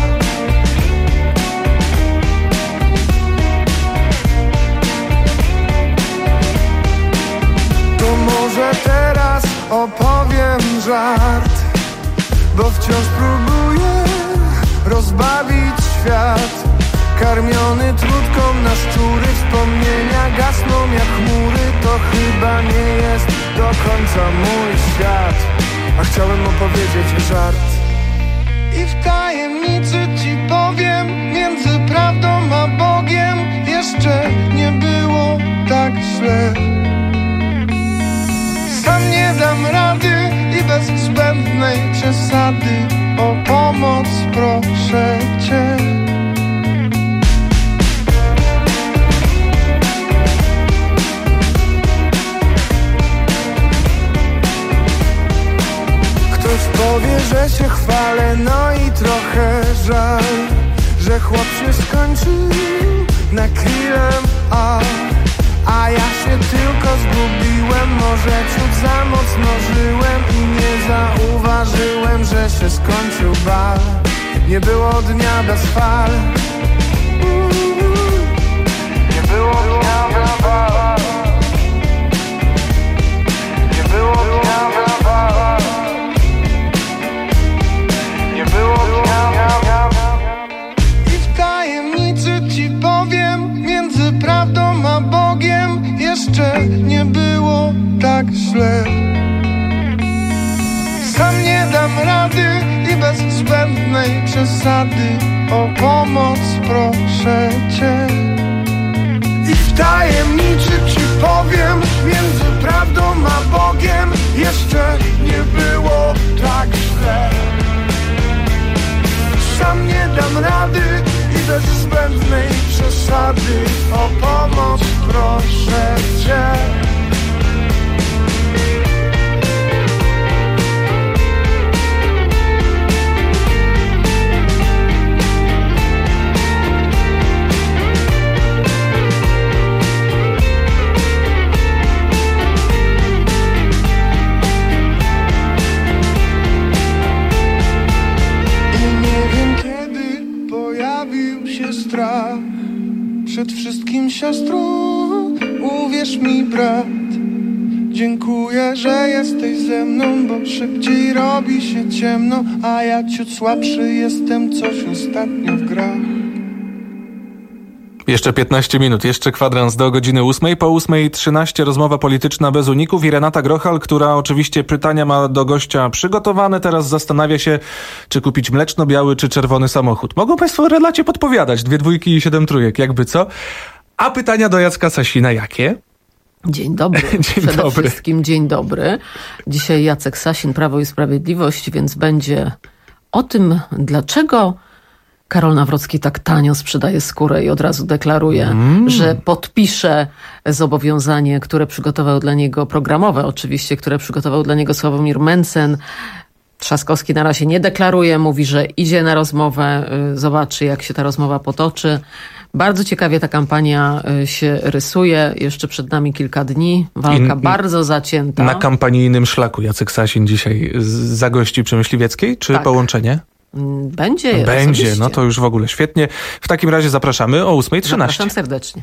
[SPEAKER 23] To może teraz opowiem żart, bo wciąż próbuję rozbawić świat. Karmiony trutką na szczury, wspomnienia gasną jak chmury. To chyba nie jest do końca mój świat, a chciałem opowiedzieć żart. I w tajemnicy ci powiem, między prawdą a Bogiem jeszcze nie było tak źle. Sam nie dam rady i bez zbędnej przesady o pomoc proszę cię. Ktoś powie, że się chwalę, no i trochę żal, że chłop się skończył na krillem, a A ja się tylko zgubiłem, może ciut za mocno żyłem i nie zauważyłem, że się skończył bal. Nie było dnia bez fal. Nie było tak źle. Sam nie dam rady i bez zbędnej przesady o pomoc proszę cię. I w tajemnicy ci powiem, między prawdą a Bogiem jeszcze nie było tak źle. Sam nie dam rady i bez zbędnej przesady o pomoc proszę cię. Przed wszystkim siostro, uwierz mi brat, dziękuję, że jesteś ze mną, bo szybciej robi się ciemno, a ja ciut słabszy jestem, coś ostatnio w grach.
[SPEAKER 3] Jeszcze piętnaście minut, jeszcze kwadrans do godziny ósmej. Po ósmej trzynaście rozmowa polityczna bez uników i Renata Grochal, która oczywiście pytania ma do gościa przygotowane. Teraz zastanawia się, czy kupić mleczno-biały, czy czerwony samochód. Mogą państwo Renacie podpowiadać. Dwie dwójki i siedem trójek, jakby co. A pytania do Jacka Sasina jakie?
[SPEAKER 1] Dzień dobry.
[SPEAKER 3] Dzień
[SPEAKER 1] Przede
[SPEAKER 3] dobry.
[SPEAKER 1] wszystkim dzień dobry. Dzisiaj Jacek Sasin, Prawo i Sprawiedliwość, więc będzie o tym, dlaczego Karol Nawrocki tak tanio sprzedaje skórę i od razu deklaruje, mm. że podpisze zobowiązanie, które przygotował dla niego, programowe oczywiście, które przygotował dla niego Sławomir Mencen. Trzaskowski na razie nie deklaruje, mówi, że idzie na rozmowę, zobaczy jak się ta rozmowa potoczy. Bardzo ciekawie ta kampania się rysuje. Jeszcze przed nami kilka dni. Walka I, bardzo zacięta.
[SPEAKER 3] Na kampanijnym szlaku Jacek Sasin dzisiaj zagości przy Myśliwieckiej, czy tak. Połączenie?
[SPEAKER 1] Będzie.
[SPEAKER 3] Będzie,
[SPEAKER 1] osobiście.
[SPEAKER 3] No to już w ogóle świetnie. W takim razie zapraszamy o ósmej trzynaście.
[SPEAKER 1] Zapraszam serdecznie.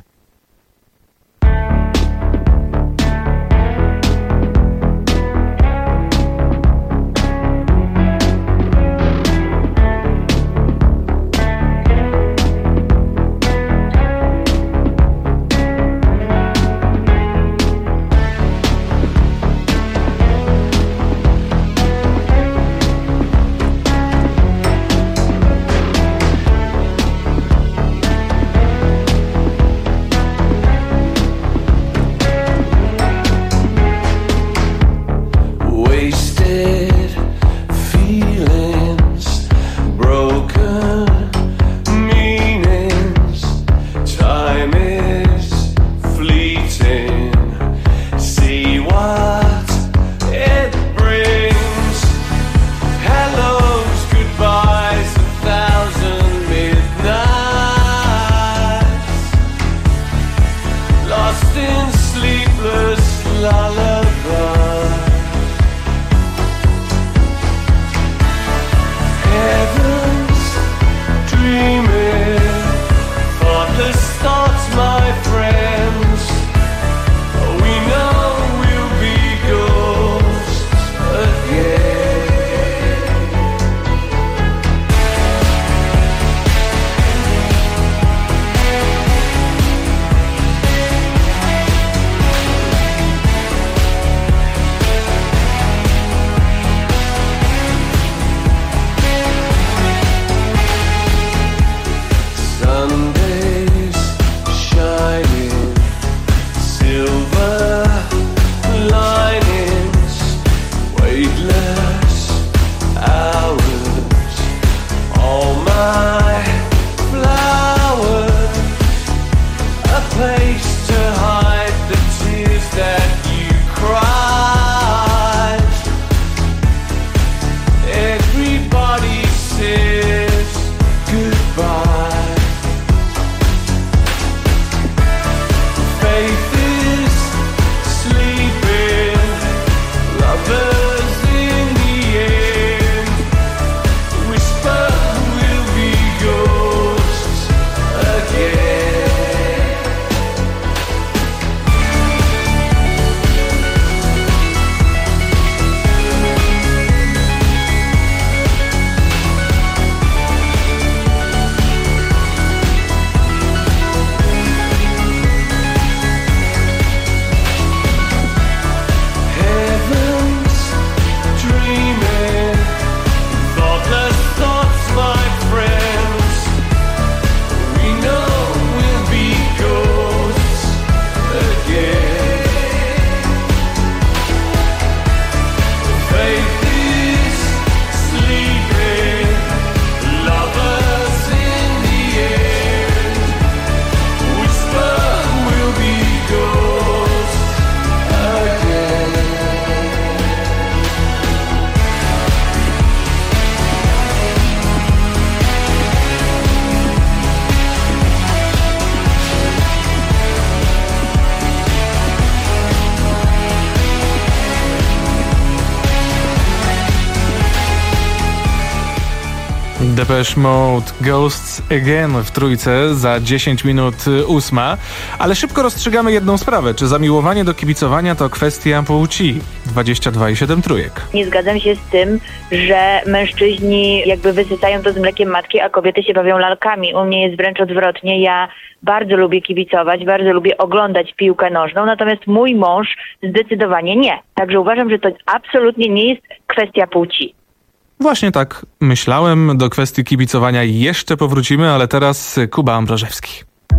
[SPEAKER 3] Depeche Mode, Ghosts Again w trójce za dziesięć minut ósma. Ale szybko rozstrzygamy jedną sprawę. Czy zamiłowanie do kibicowania to kwestia płci? dwadzieścia dwa i siedem trójek.
[SPEAKER 2] Nie zgadzam się z tym, że mężczyźni jakby wysycają to z mlekiem matki, a kobiety się bawią lalkami. U mnie jest wręcz odwrotnie. Ja bardzo lubię kibicować, bardzo lubię oglądać piłkę nożną, natomiast mój mąż zdecydowanie nie. Także uważam, że to absolutnie nie jest kwestia płci.
[SPEAKER 3] Właśnie tak myślałem. Do kwestii kibicowania jeszcze powrócimy, ale teraz Kuba Ambrożewski.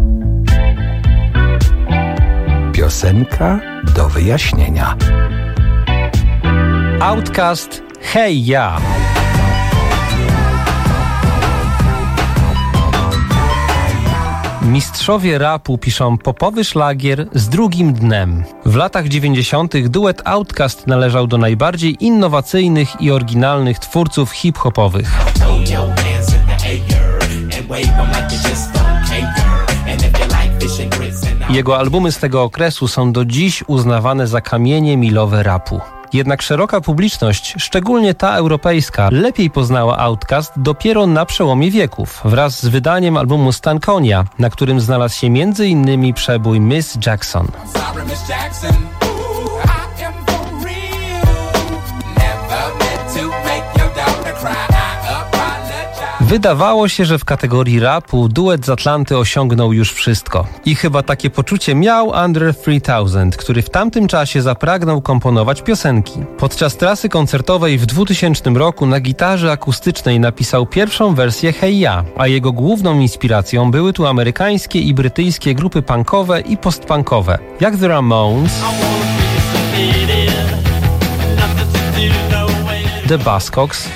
[SPEAKER 7] Piosenka do wyjaśnienia.
[SPEAKER 8] Outcast, hej ja. Mistrzowie rapu piszą popowy szlagier z drugim dnem. W latach dziewięćdziesiątych duet Outcast należał do najbardziej innowacyjnych i oryginalnych twórców hip-hopowych. Jego albumy z tego okresu są do dziś uznawane za kamienie milowe rapu. Jednak szeroka publiczność, szczególnie ta europejska, lepiej poznała Outcast dopiero na przełomie wieków, wraz z wydaniem albumu Stankonia, na którym znalazł się między innymi przebój Miss Jackson. Wydawało się, że w kategorii rapu duet z Atlanty osiągnął już wszystko. I chyba takie poczucie miał Andre trzy tysiące, który w tamtym czasie zapragnął komponować piosenki. Podczas trasy koncertowej w dwutysięcznym roku na gitarze akustycznej napisał pierwszą wersję Hey Ya, a jego główną inspiracją były tu amerykańskie i brytyjskie grupy punkowe i postpunkowe, jak The Ramones, The Buzzcocks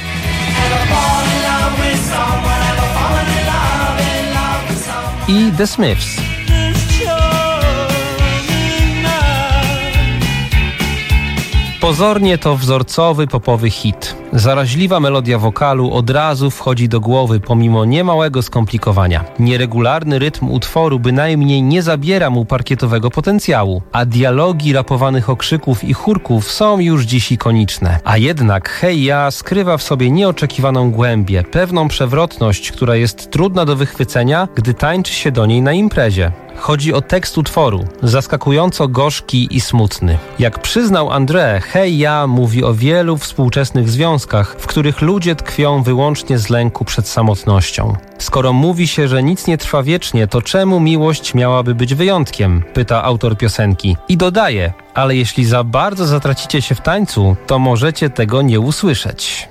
[SPEAKER 8] i The Smiths. Pozornie to wzorcowy popowy hit. Zaraźliwa melodia wokalu od razu wchodzi do głowy pomimo niemałego skomplikowania. Nieregularny rytm utworu bynajmniej nie zabiera mu parkietowego potencjału, a dialogi rapowanych okrzyków i chórków są już dziś ikoniczne. A jednak Hey Ya skrywa w sobie nieoczekiwaną głębię, pewną przewrotność, która jest trudna do wychwycenia, gdy tańczy się do niej na imprezie. Chodzi o tekst utworu, zaskakująco gorzki i smutny. Jak przyznał André, Hey Ya mówi o wielu współczesnych związkach, w których ludzie tkwią wyłącznie z lęku przed samotnością. Skoro mówi się, że nic nie trwa wiecznie, to czemu miłość miałaby być wyjątkiem? Pyta autor piosenki. I dodaje, ale jeśli za bardzo zatracicie się w tańcu, to możecie tego nie usłyszeć.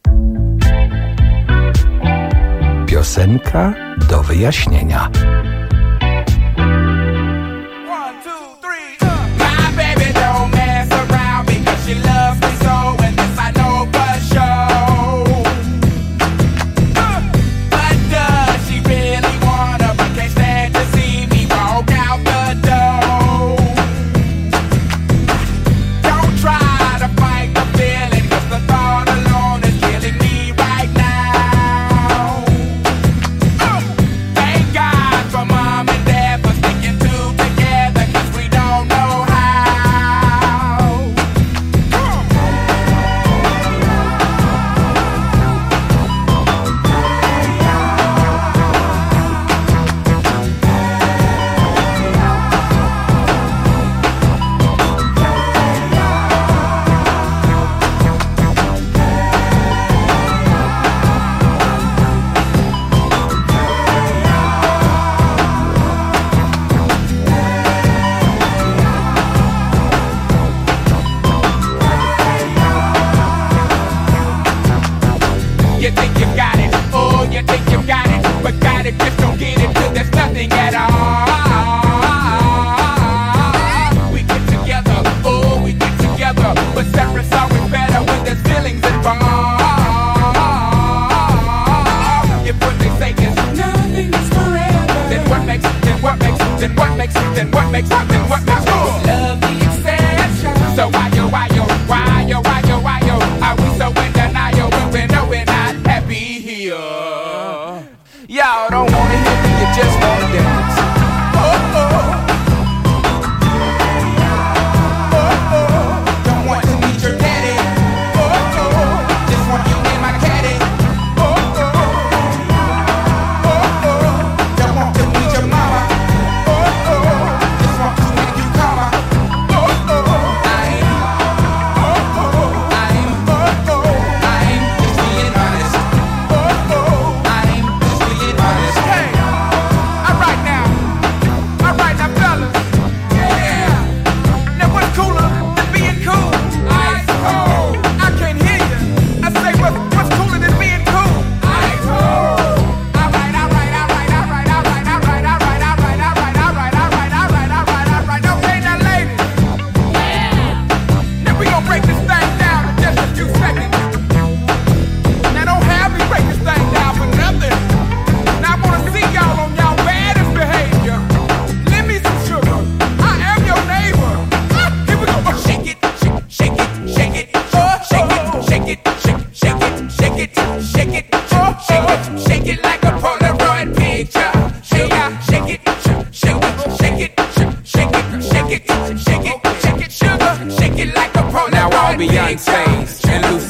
[SPEAKER 7] Piosenka do wyjaśnienia.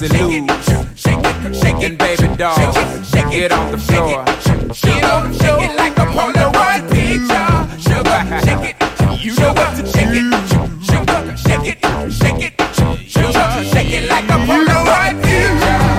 [SPEAKER 9] easy lose. And baby doll, get off the floor. Get on, shake it like a Polaroid picture. Sugar, shake it. You know what to shake it. Sugar, shake it, shake it. Sugar, shake it like a Polaroid picture.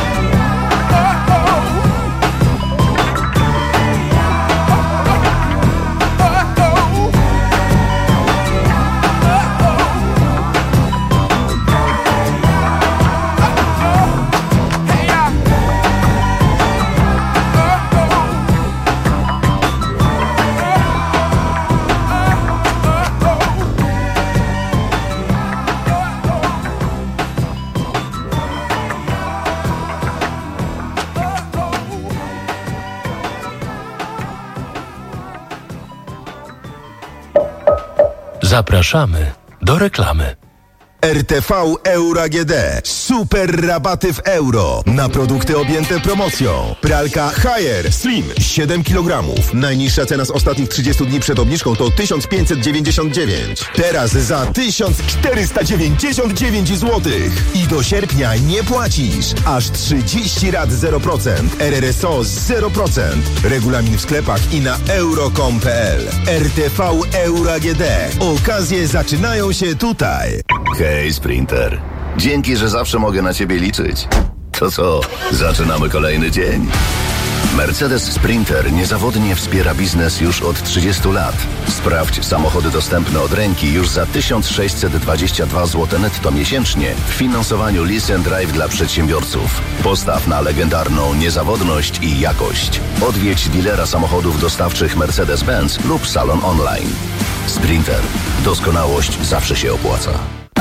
[SPEAKER 10] Zapraszamy do reklamy.
[SPEAKER 11] R T V Euro A G D. Super rabaty w euro na produkty objęte promocją. Pralka Haier Slim siedem kilogramów. Najniższa cena z ostatnich trzydziestu dni przed obniżką to tysiąc pięćset dziewięćdziesiąt dziewięć. Teraz za tysiąc czterysta dziewięćdziesiąt dziewięć złotych. I do sierpnia nie płacisz. Aż trzydzieści rat zero procent. R R S O zero procent. Regulamin w sklepach i na euro kropka com kropka p l. R T V Euro A G D. Okazje zaczynają się tutaj.
[SPEAKER 12] Hej, Sprinter. Dzięki, że zawsze mogę na ciebie liczyć. To co, zaczynamy kolejny dzień. Mercedes Sprinter niezawodnie wspiera biznes już od trzydziestu lat. Sprawdź samochody dostępne od ręki już za tysiąc sześćset dwadzieścia dwa złote netto miesięcznie w finansowaniu Lease and Drive dla przedsiębiorców. Postaw na legendarną niezawodność i jakość. Odwiedź dealera samochodów dostawczych Mercedes-Benz lub salon online. Sprinter. Doskonałość zawsze się opłaca.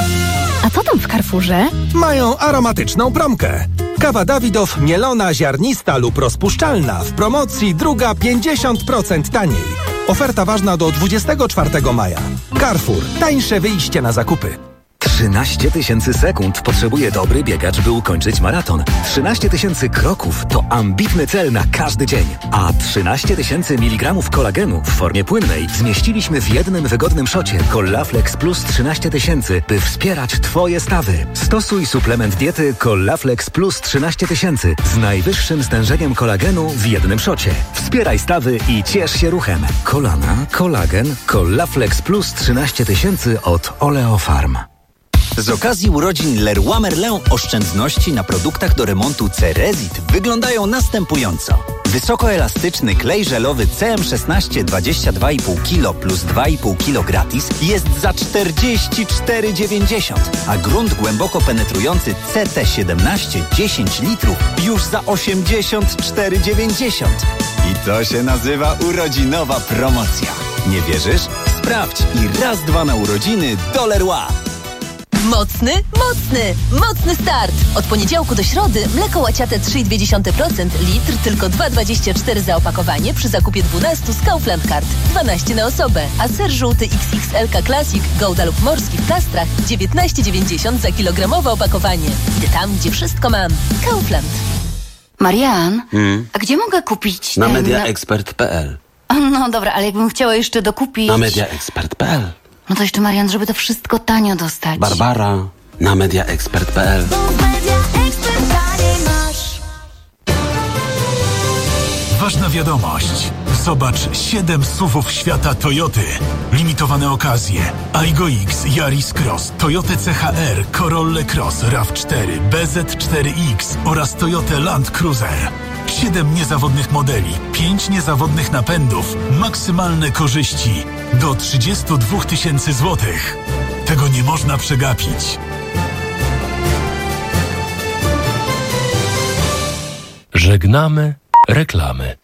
[SPEAKER 20] A co tam w Carrefourze?
[SPEAKER 24] Mają aromatyczną promkę. Kawa Dawidow mielona, ziarnista lub rozpuszczalna. W promocji druga pięćdziesiąt procent taniej. Oferta ważna do dwudziestego czwartego maja. Carrefour. Tańsze wyjście na zakupy.
[SPEAKER 25] trzynaście tysięcy sekund potrzebuje dobry biegacz, by ukończyć maraton. trzynaście tysięcy kroków to ambitny cel na każdy dzień. A trzynaście tysięcy miligramów kolagenu w formie płynnej zmieściliśmy w jednym wygodnym szocie Collaflex Plus trzynaście tysięcy, by wspierać Twoje stawy. Stosuj suplement diety Collaflex Plus trzynaście tysięcy z najwyższym stężeniem kolagenu w jednym szocie. Wspieraj stawy i ciesz się ruchem. Kolana, kolagen, Collaflex Plus trzynaście tysięcy od Oleofarm.
[SPEAKER 26] Z okazji urodzin Leroy Merlin oszczędności na produktach do remontu Cerezit wyglądają następująco. Wysokoelastyczny klej żelowy C M szesnaście dwadzieścia dwa i pół kilo plus dwa i pół kilo gratis jest za czterdzieści cztery dziewięćdziesiąt, a grunt głęboko penetrujący C T siedemnaście dziesięć litrów już za osiemdziesiąt cztery dziewięćdziesiąt. I to się nazywa urodzinowa promocja. Nie wierzysz? Sprawdź i raz dwa na urodziny do Leroy.
[SPEAKER 27] Mocny, mocny, mocny start! Od poniedziałku do środy mleko łaciate trzy i dwie dziesiąte procent, litr tylko dwa dwadzieścia cztery za opakowanie przy zakupie dwunastu z Kaufland Card. dwanaście na osobę, a ser żółty X X L K Classic, Gouda lub Morski w plastrach dziewiętnaście dziewięćdziesiąt za kilogramowe opakowanie. Idę tam, gdzie wszystko mam. Kaufland.
[SPEAKER 28] Marian,
[SPEAKER 31] Hmm?
[SPEAKER 28] a gdzie mogę kupić...
[SPEAKER 31] Na
[SPEAKER 28] ten-
[SPEAKER 31] mediaexpert kropka p l.
[SPEAKER 28] No dobra, ale jakbym chciała jeszcze dokupić...
[SPEAKER 31] Na mediaexpert kropka p l.
[SPEAKER 28] No to jeszcze, Marian, żeby to wszystko tanio dostać.
[SPEAKER 31] Barbara. Na mediaexpert kropka p l.
[SPEAKER 32] Ważna wiadomość. Zobacz siedem suwów świata Toyoty. Limitowane okazje. Aygo X, Yaris Cross, Toyota C H R, Corolla Cross, RAV cztery, B Z cztery X oraz Toyota Land Cruiser. Siedem niezawodnych modeli, pięć niezawodnych napędów, maksymalne korzyści do trzydziestu dwóch tysięcy złotych. Tego nie można przegapić.
[SPEAKER 10] Żegnamy reklamy.